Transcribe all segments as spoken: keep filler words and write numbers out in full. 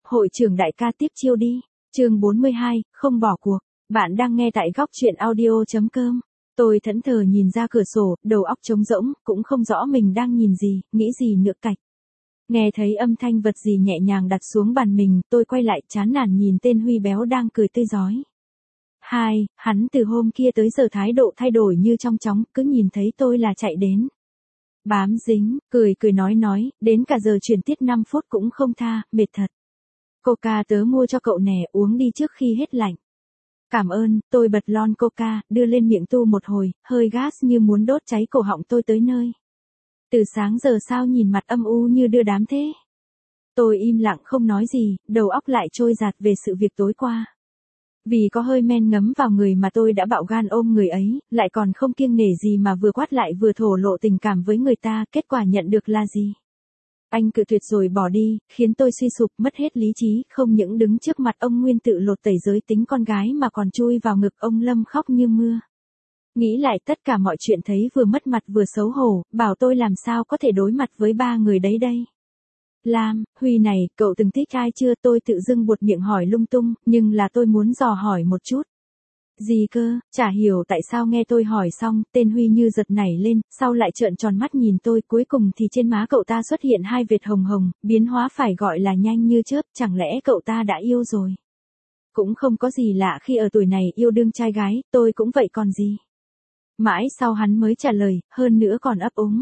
hội trưởng đại ca tiếp chiêu đi. Chương bốn mươi hai, không bỏ cuộc. Bạn đang nghe tại góc truyện audio chấm com. Tôi thẫn thờ nhìn ra cửa sổ, đầu óc trống rỗng, cũng không rõ mình đang nhìn gì, nghĩ gì nữa cạch. Nghe thấy âm thanh vật gì nhẹ nhàng đặt xuống bàn mình, tôi quay lại chán nản nhìn tên Huy béo đang cười tươi rói. Hai, hắn từ hôm kia tới giờ thái độ thay đổi như trong chóng, cứ nhìn thấy tôi là chạy đến. Bám dính, cười cười nói nói, đến cả giờ chuyển tiết năm phút cũng không tha, mệt thật. Coca tớ mua cho cậu nè, uống đi trước khi hết lạnh. Cảm ơn, tôi bật lon Coca, đưa lên miệng tu một hồi, hơi gas như muốn đốt cháy cổ họng tôi tới nơi. Từ sáng giờ sao nhìn mặt âm u như đưa đám thế? Tôi im lặng không nói gì, đầu óc lại trôi dạt về sự việc tối qua. Vì có hơi men ngấm vào người mà tôi đã bạo gan ôm người ấy, lại còn không kiêng nể gì mà vừa quát lại vừa thổ lộ tình cảm với người ta, kết quả nhận được là gì? Anh cự tuyệt rồi bỏ đi, khiến tôi suy sụp mất hết lý trí, không những đứng trước mặt ông Nguyên tự lột tẩy giới tính con gái mà còn chui vào ngực ông Lâm khóc như mưa. Nghĩ lại tất cả mọi chuyện thấy vừa mất mặt vừa xấu hổ, bảo tôi làm sao có thể đối mặt với ba người đấy đây. Lam, Huy này, cậu từng thích ai chưa? Tôi tự dưng buột miệng hỏi lung tung, nhưng là tôi muốn dò hỏi một chút. Gì cơ? Chả hiểu tại sao nghe tôi hỏi xong, tên Huy như giật nảy lên, sau lại trợn tròn mắt nhìn tôi, cuối cùng thì trên má cậu ta xuất hiện hai vệt hồng hồng, biến hóa phải gọi là nhanh như chớp, chẳng lẽ cậu ta đã yêu rồi? Cũng không có gì lạ khi ở tuổi này yêu đương trai gái, tôi cũng vậy còn gì. Mãi sau hắn mới trả lời, hơn nữa còn ấp úng.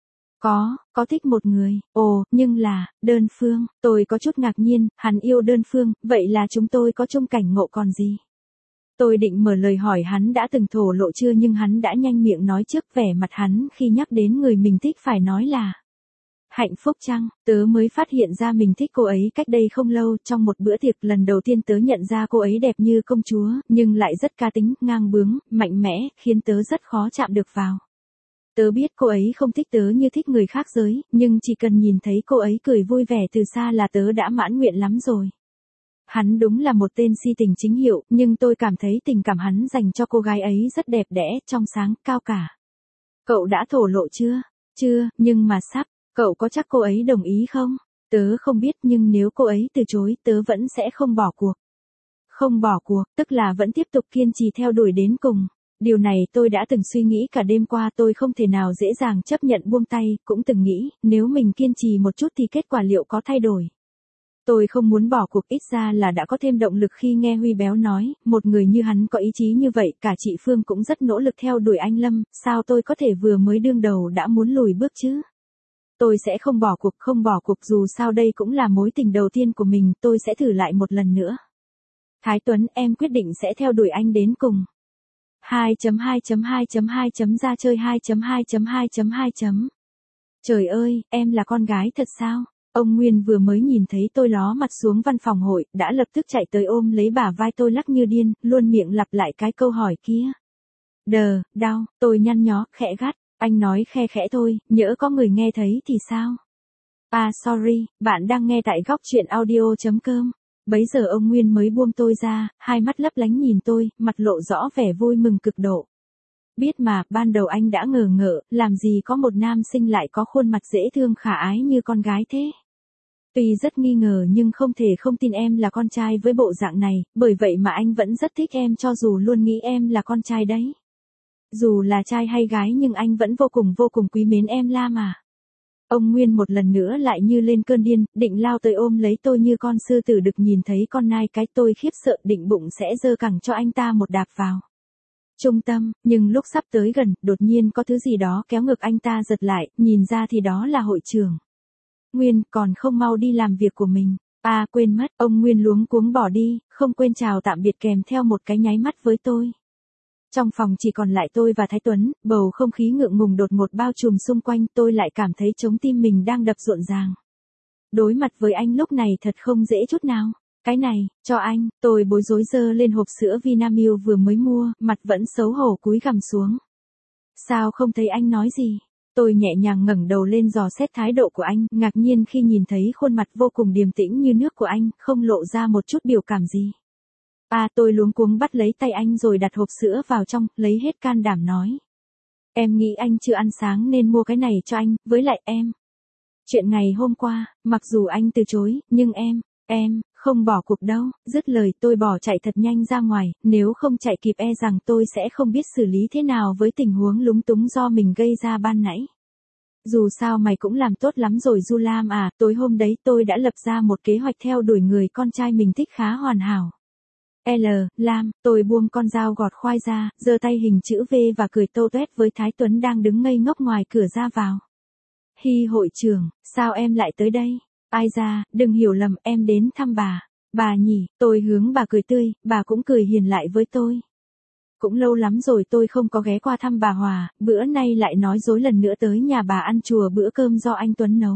Có, có thích một người, ồ, nhưng là, đơn phương, tôi có chút ngạc nhiên, hắn yêu đơn phương, vậy là chúng tôi có chung cảnh ngộ còn gì. Tôi định mở lời hỏi hắn đã từng thổ lộ chưa nhưng hắn đã nhanh miệng nói trước, vẻ mặt hắn khi nhắc đến người mình thích phải nói là hạnh phúc chăng, tớ mới phát hiện ra mình thích cô ấy cách đây không lâu, trong một bữa tiệc lần đầu tiên tớ nhận ra cô ấy đẹp như công chúa, nhưng lại rất cá tính, ngang bướng, mạnh mẽ, khiến tớ rất khó chạm được vào. Tớ biết cô ấy không thích tớ như thích người khác giới, nhưng chỉ cần nhìn thấy cô ấy cười vui vẻ từ xa là tớ đã mãn nguyện lắm rồi. Hắn đúng là một tên si tình chính hiệu, nhưng tôi cảm thấy tình cảm hắn dành cho cô gái ấy rất đẹp đẽ, trong sáng, cao cả. Cậu đã thổ lộ chưa? Chưa, nhưng mà sắp. Cậu có chắc cô ấy đồng ý không? Tớ không biết nhưng nếu cô ấy từ chối tớ vẫn sẽ không bỏ cuộc. Không bỏ cuộc, tức là vẫn tiếp tục kiên trì theo đuổi đến cùng. Điều này tôi đã từng suy nghĩ cả đêm qua, tôi không thể nào dễ dàng chấp nhận buông tay, cũng từng nghĩ, nếu mình kiên trì một chút thì kết quả liệu có thay đổi. Tôi không muốn bỏ cuộc, ít ra là đã có thêm động lực khi nghe Huy béo nói, một người như hắn có ý chí như vậy, cả chị Phương cũng rất nỗ lực theo đuổi anh Lâm, sao tôi có thể vừa mới đương đầu đã muốn lùi bước chứ? Tôi sẽ không bỏ cuộc, không bỏ cuộc dù sao đây cũng là mối tình đầu tiên của mình, tôi sẽ thử lại một lần nữa. Thái Tuấn, em quyết định sẽ theo đuổi anh đến cùng. hai chấm hai chấm hai chấm hai chấm ra chơi hai chấm hai chấm hai chấm hai chấm. Trời ơi, em là con gái thật sao? Ông Nguyên vừa mới nhìn thấy tôi ló mặt xuống văn phòng hội, đã lập tức chạy tới ôm lấy bả vai tôi lắc như điên, luôn miệng lặp lại cái câu hỏi kia. Đờ, đau, tôi nhăn nhó, khẽ gắt, anh nói khe khẽ thôi, nhỡ có người nghe thấy thì sao? À sorry, bạn đang nghe tại góc truyện audio chấm com. Bấy giờ ông Nguyên mới buông tôi ra, hai mắt lấp lánh nhìn tôi, mặt lộ rõ vẻ vui mừng cực độ. Biết mà, ban đầu anh đã ngờ ngợ, làm gì có một nam sinh lại có khuôn mặt dễ thương khả ái như con gái thế. Tuy rất nghi ngờ nhưng không thể không tin em là con trai với bộ dạng này, bởi vậy mà anh vẫn rất thích em cho dù luôn nghĩ em là con trai đấy. Dù là trai hay gái nhưng anh vẫn vô cùng vô cùng quý mến em La mà. Ông Nguyên một lần nữa lại như lên cơn điên, định lao tới ôm lấy tôi như con sư tử đực nhìn thấy con nai cái, tôi khiếp sợ định bụng sẽ giơ cẳng cho anh ta một đạp vào trung tâm, nhưng lúc sắp tới gần, đột nhiên có thứ gì đó kéo ngực anh ta giật lại, nhìn ra thì đó là hội trưởng. Nguyên, còn không mau đi làm việc của mình. À quên mất, ông Nguyên luống cuống bỏ đi, không quên chào tạm biệt kèm theo một cái nháy mắt với tôi. Trong phòng chỉ còn lại tôi và Thái Tuấn, bầu không khí ngượng ngùng đột ngột bao trùm xung quanh, tôi lại cảm thấy trống tim mình đang đập rộn ràng. Đối mặt với anh lúc này thật không dễ chút nào. Cái này, cho anh, tôi bối rối giơ lên hộp sữa Vinamilk vừa mới mua, mặt vẫn xấu hổ cúi gằm xuống. Sao không thấy anh nói gì? Tôi nhẹ nhàng ngẩng đầu lên dò xét thái độ của anh, ngạc nhiên khi nhìn thấy khuôn mặt vô cùng điềm tĩnh như nước của anh, không lộ ra một chút biểu cảm gì. À tôi luống cuống bắt lấy tay anh rồi đặt hộp sữa vào trong, lấy hết can đảm nói. Em nghĩ anh chưa ăn sáng nên mua cái này cho anh, với lại em. Chuyện ngày hôm qua, mặc dù anh từ chối, nhưng em, em, Không bỏ cuộc đâu, dứt lời tôi bỏ chạy thật nhanh ra ngoài, nếu không chạy kịp e rằng tôi sẽ không biết xử lý thế nào với tình huống lúng túng do mình gây ra ban nãy. Dù sao mày cũng làm tốt lắm rồi Du Lam à, tối hôm đấy tôi đã lập ra một kế hoạch theo đuổi người con trai mình thích khá hoàn hảo. L, Lam, tôi buông con dao gọt khoai ra, giơ tay hình chữ V và cười tô toét với Thái Tuấn đang đứng ngây ngốc ngoài cửa ra vào. Hi hội trưởng, sao em lại tới đây? Ai ra, đừng hiểu lầm, em đến thăm bà. Bà nhỉ, tôi hướng bà cười tươi, bà cũng cười hiền lại với tôi. Cũng lâu lắm rồi tôi không có ghé qua thăm bà Hòa, bữa nay lại nói dối lần nữa tới nhà bà ăn chùa bữa cơm do anh Tuấn nấu.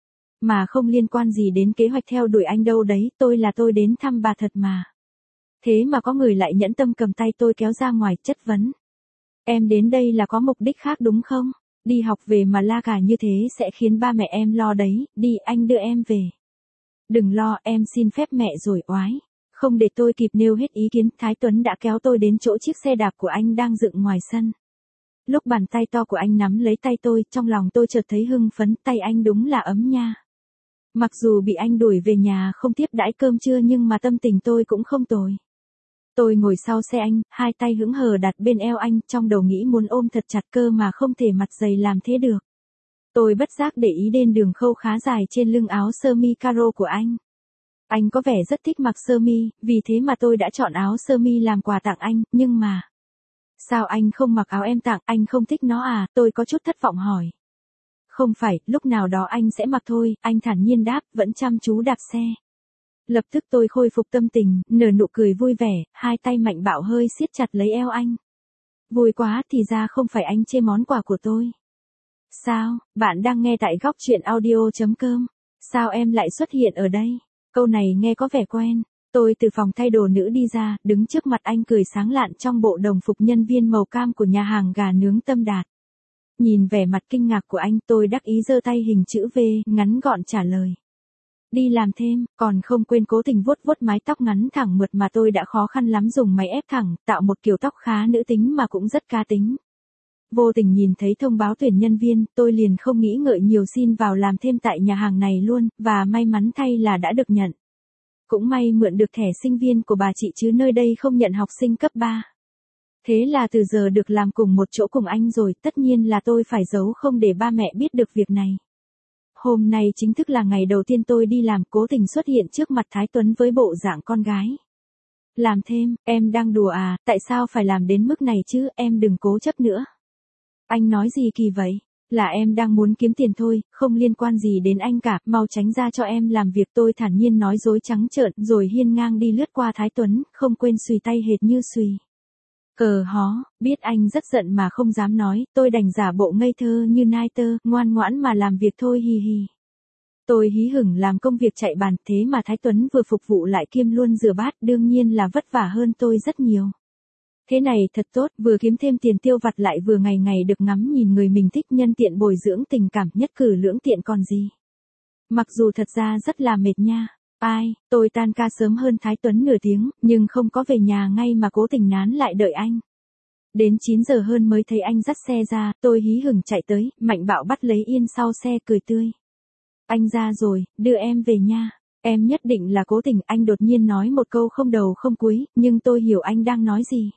Mà không liên quan gì đến kế hoạch theo đuổi anh đâu đấy, tôi là tôi đến thăm bà thật mà. Thế mà có người lại nhẫn tâm cầm tay tôi kéo ra ngoài chất vấn. Em đến đây là có mục đích khác đúng không? Đi học về mà la cả như thế sẽ khiến ba mẹ em lo đấy, đi anh đưa em về. Đừng lo, em xin phép mẹ rồi oái. Không để tôi kịp nêu hết ý kiến, Thái Tuấn đã kéo tôi đến chỗ chiếc xe đạp của anh đang dựng ngoài sân. Lúc bàn tay to của anh nắm lấy tay tôi, trong lòng tôi chợt thấy hưng phấn, tay anh đúng là ấm nha. Mặc dù bị anh đuổi về nhà không tiếp đãi cơm trưa nhưng mà tâm tình tôi cũng không tồi. Tôi ngồi sau xe anh, hai tay hững hờ đặt bên eo anh, trong đầu nghĩ muốn ôm thật chặt cơ mà không thể mặt dày làm thế được. Tôi bất giác để ý đến đường khâu khá dài trên lưng áo sơ mi caro của anh. Anh có vẻ rất thích mặc sơ mi, vì thế mà tôi đã chọn áo sơ mi làm quà tặng anh, nhưng mà... Sao anh không mặc áo em tặng, anh không thích nó à, tôi có chút thất vọng hỏi. Không phải, lúc nào đó anh sẽ mặc thôi, anh thản nhiên đáp, vẫn chăm chú đạp xe. Lập tức tôi khôi phục tâm tình, nở nụ cười vui vẻ, hai tay mạnh bạo hơi siết chặt lấy eo anh. Vui quá, thì ra không phải anh chê món quà của tôi. Sao, bạn đang nghe tại góc truyện audio chấm com. Sao em lại xuất hiện ở đây? Câu này nghe có vẻ quen. Tôi từ phòng thay đồ nữ đi ra, đứng trước mặt anh cười sáng lạn trong bộ đồng phục nhân viên màu cam của nhà hàng gà nướng Tâm Đạt. Nhìn vẻ mặt kinh ngạc của anh, tôi đắc ý giơ tay hình chữ V, ngắn gọn trả lời. Đi làm thêm, còn không quên cố tình vuốt vuốt mái tóc ngắn thẳng mượt mà tôi đã khó khăn lắm dùng máy ép thẳng, tạo một kiểu tóc khá nữ tính mà cũng rất cá tính. Vô tình nhìn thấy thông báo tuyển nhân viên, tôi liền không nghĩ ngợi nhiều xin vào làm thêm tại nhà hàng này luôn, và may mắn thay là đã được nhận. Cũng may mượn được thẻ sinh viên của bà chị chứ nơi đây không nhận học sinh cấp ba. Thế là từ giờ được làm cùng một chỗ cùng anh rồi, tất nhiên là tôi phải giấu không để ba mẹ biết được việc này. Hôm nay chính thức là ngày đầu tiên tôi đi làm, cố tình xuất hiện trước mặt Thái Tuấn với bộ dạng con gái. Làm thêm, em đang đùa à, tại sao phải làm đến mức này chứ, em đừng cố chấp nữa. Anh nói gì kỳ vậy? Là em đang muốn kiếm tiền thôi, không liên quan gì đến anh cả, mau tránh ra cho em làm việc, tôi thản nhiên nói dối trắng trợn, rồi hiên ngang đi lướt qua Thái Tuấn, không quên xùy tay hệt như xùy. Cờ hó, biết anh rất giận mà không dám nói, tôi đành giả bộ ngây thơ như nai tơ, ngoan ngoãn mà làm việc thôi hi hi. Tôi hí hửng làm công việc chạy bàn, thế mà Thái Tuấn vừa phục vụ lại kiêm luôn rửa bát, đương nhiên là vất vả hơn tôi rất nhiều. Thế này thật tốt, vừa kiếm thêm tiền tiêu vặt lại vừa ngày ngày được ngắm nhìn người mình thích, nhân tiện bồi dưỡng tình cảm, nhất cử lưỡng tiện còn gì. Mặc dù thật ra rất là mệt nha. Ai, tôi tan ca sớm hơn Thái Tuấn nửa tiếng, nhưng không có về nhà ngay mà cố tình nán lại đợi anh. Đến chín giờ hơn mới thấy anh dắt xe ra, tôi hí hửng chạy tới, mạnh bạo bắt lấy yên sau xe cười tươi. Anh ra rồi, đưa em về nha. Em nhất định là cố tình, anh đột nhiên nói một câu không đầu không cuối, nhưng tôi hiểu anh đang nói gì.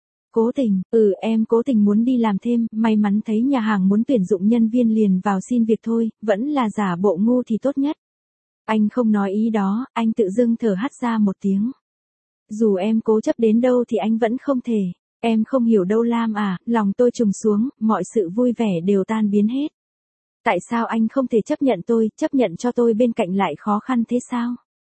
Cố tình, ừ em cố tình muốn đi làm thêm, may mắn thấy nhà hàng muốn tuyển dụng nhân viên liền vào xin việc thôi, vẫn là giả bộ ngu thì tốt nhất. Anh không nói ý đó, anh tự dưng thở hắt ra một tiếng. Dù em cố chấp đến đâu thì anh vẫn không thể. Em không hiểu đâu Lam à, lòng tôi trùng xuống, mọi sự vui vẻ đều tan biến hết. Tại sao anh không thể chấp nhận tôi, chấp nhận cho tôi bên cạnh lại khó khăn thế sao?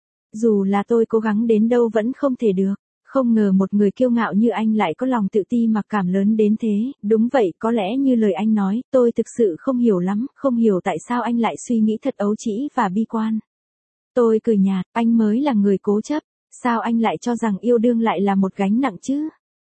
Dù là tôi cố gắng đến đâu vẫn không thể được. Không ngờ một người kiêu ngạo như anh lại có lòng tự ti mặc cảm lớn đến thế, đúng vậy, có lẽ như lời anh nói, tôi thực sự không hiểu lắm, không hiểu tại sao anh lại suy nghĩ thật ấu trĩ và bi quan. Tôi cười nhạt, anh mới là người cố chấp, sao anh lại cho rằng yêu đương lại là một gánh nặng chứ?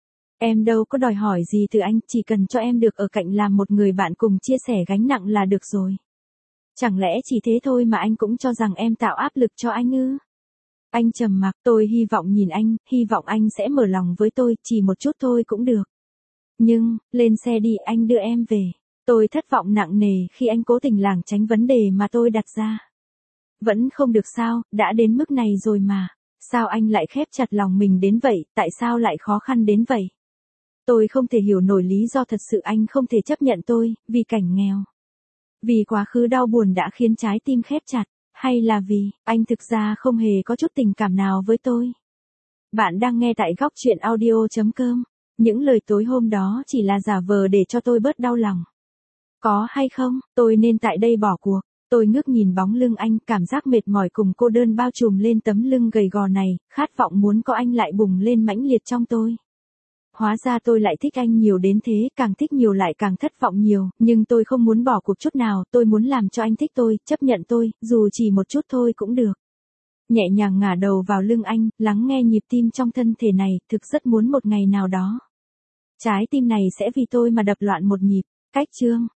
Em đâu có đòi hỏi gì từ anh, chỉ cần cho em được ở cạnh làm một người bạn cùng chia sẻ gánh nặng là được rồi. Chẳng lẽ chỉ thế thôi mà anh cũng cho rằng em tạo áp lực cho anh ư? Anh trầm mặc, tôi hy vọng nhìn anh, hy vọng anh sẽ mở lòng với tôi, chỉ một chút thôi cũng được. Nhưng, lên xe đi, anh đưa em về. Tôi thất vọng nặng nề khi anh cố tình lảng tránh vấn đề mà tôi đặt ra. Vẫn không được sao, đã đến mức này rồi mà. Sao anh lại khép chặt lòng mình đến vậy, tại sao lại khó khăn đến vậy? Tôi không thể hiểu nổi lý do thật sự anh không thể chấp nhận tôi, vì cảnh nghèo. Vì quá khứ đau buồn đã khiến trái tim khép chặt, hay là vì anh thực ra không hề có chút tình cảm nào với tôi? Bạn đang nghe tại góc chuyện audio chấm com. Những lời tối hôm đó chỉ là giả vờ để cho tôi bớt đau lòng. Có hay không, tôi nên tại đây bỏ cuộc. Tôi ngước nhìn bóng lưng anh, cảm giác mệt mỏi cùng cô đơn bao trùm lên tấm lưng gầy gò này, khát vọng muốn có anh lại bùng lên mãnh liệt trong tôi. Hóa ra tôi lại thích anh nhiều đến thế, càng thích nhiều lại càng thất vọng nhiều, nhưng tôi không muốn bỏ cuộc chút nào, tôi muốn làm cho anh thích tôi, chấp nhận tôi, dù chỉ một chút thôi cũng được. Nhẹ nhàng ngả đầu vào lưng anh, lắng nghe nhịp tim trong thân thể này, thực rất muốn một ngày nào đó. Trái tim này sẽ vì tôi mà đập loạn một nhịp. Cách chương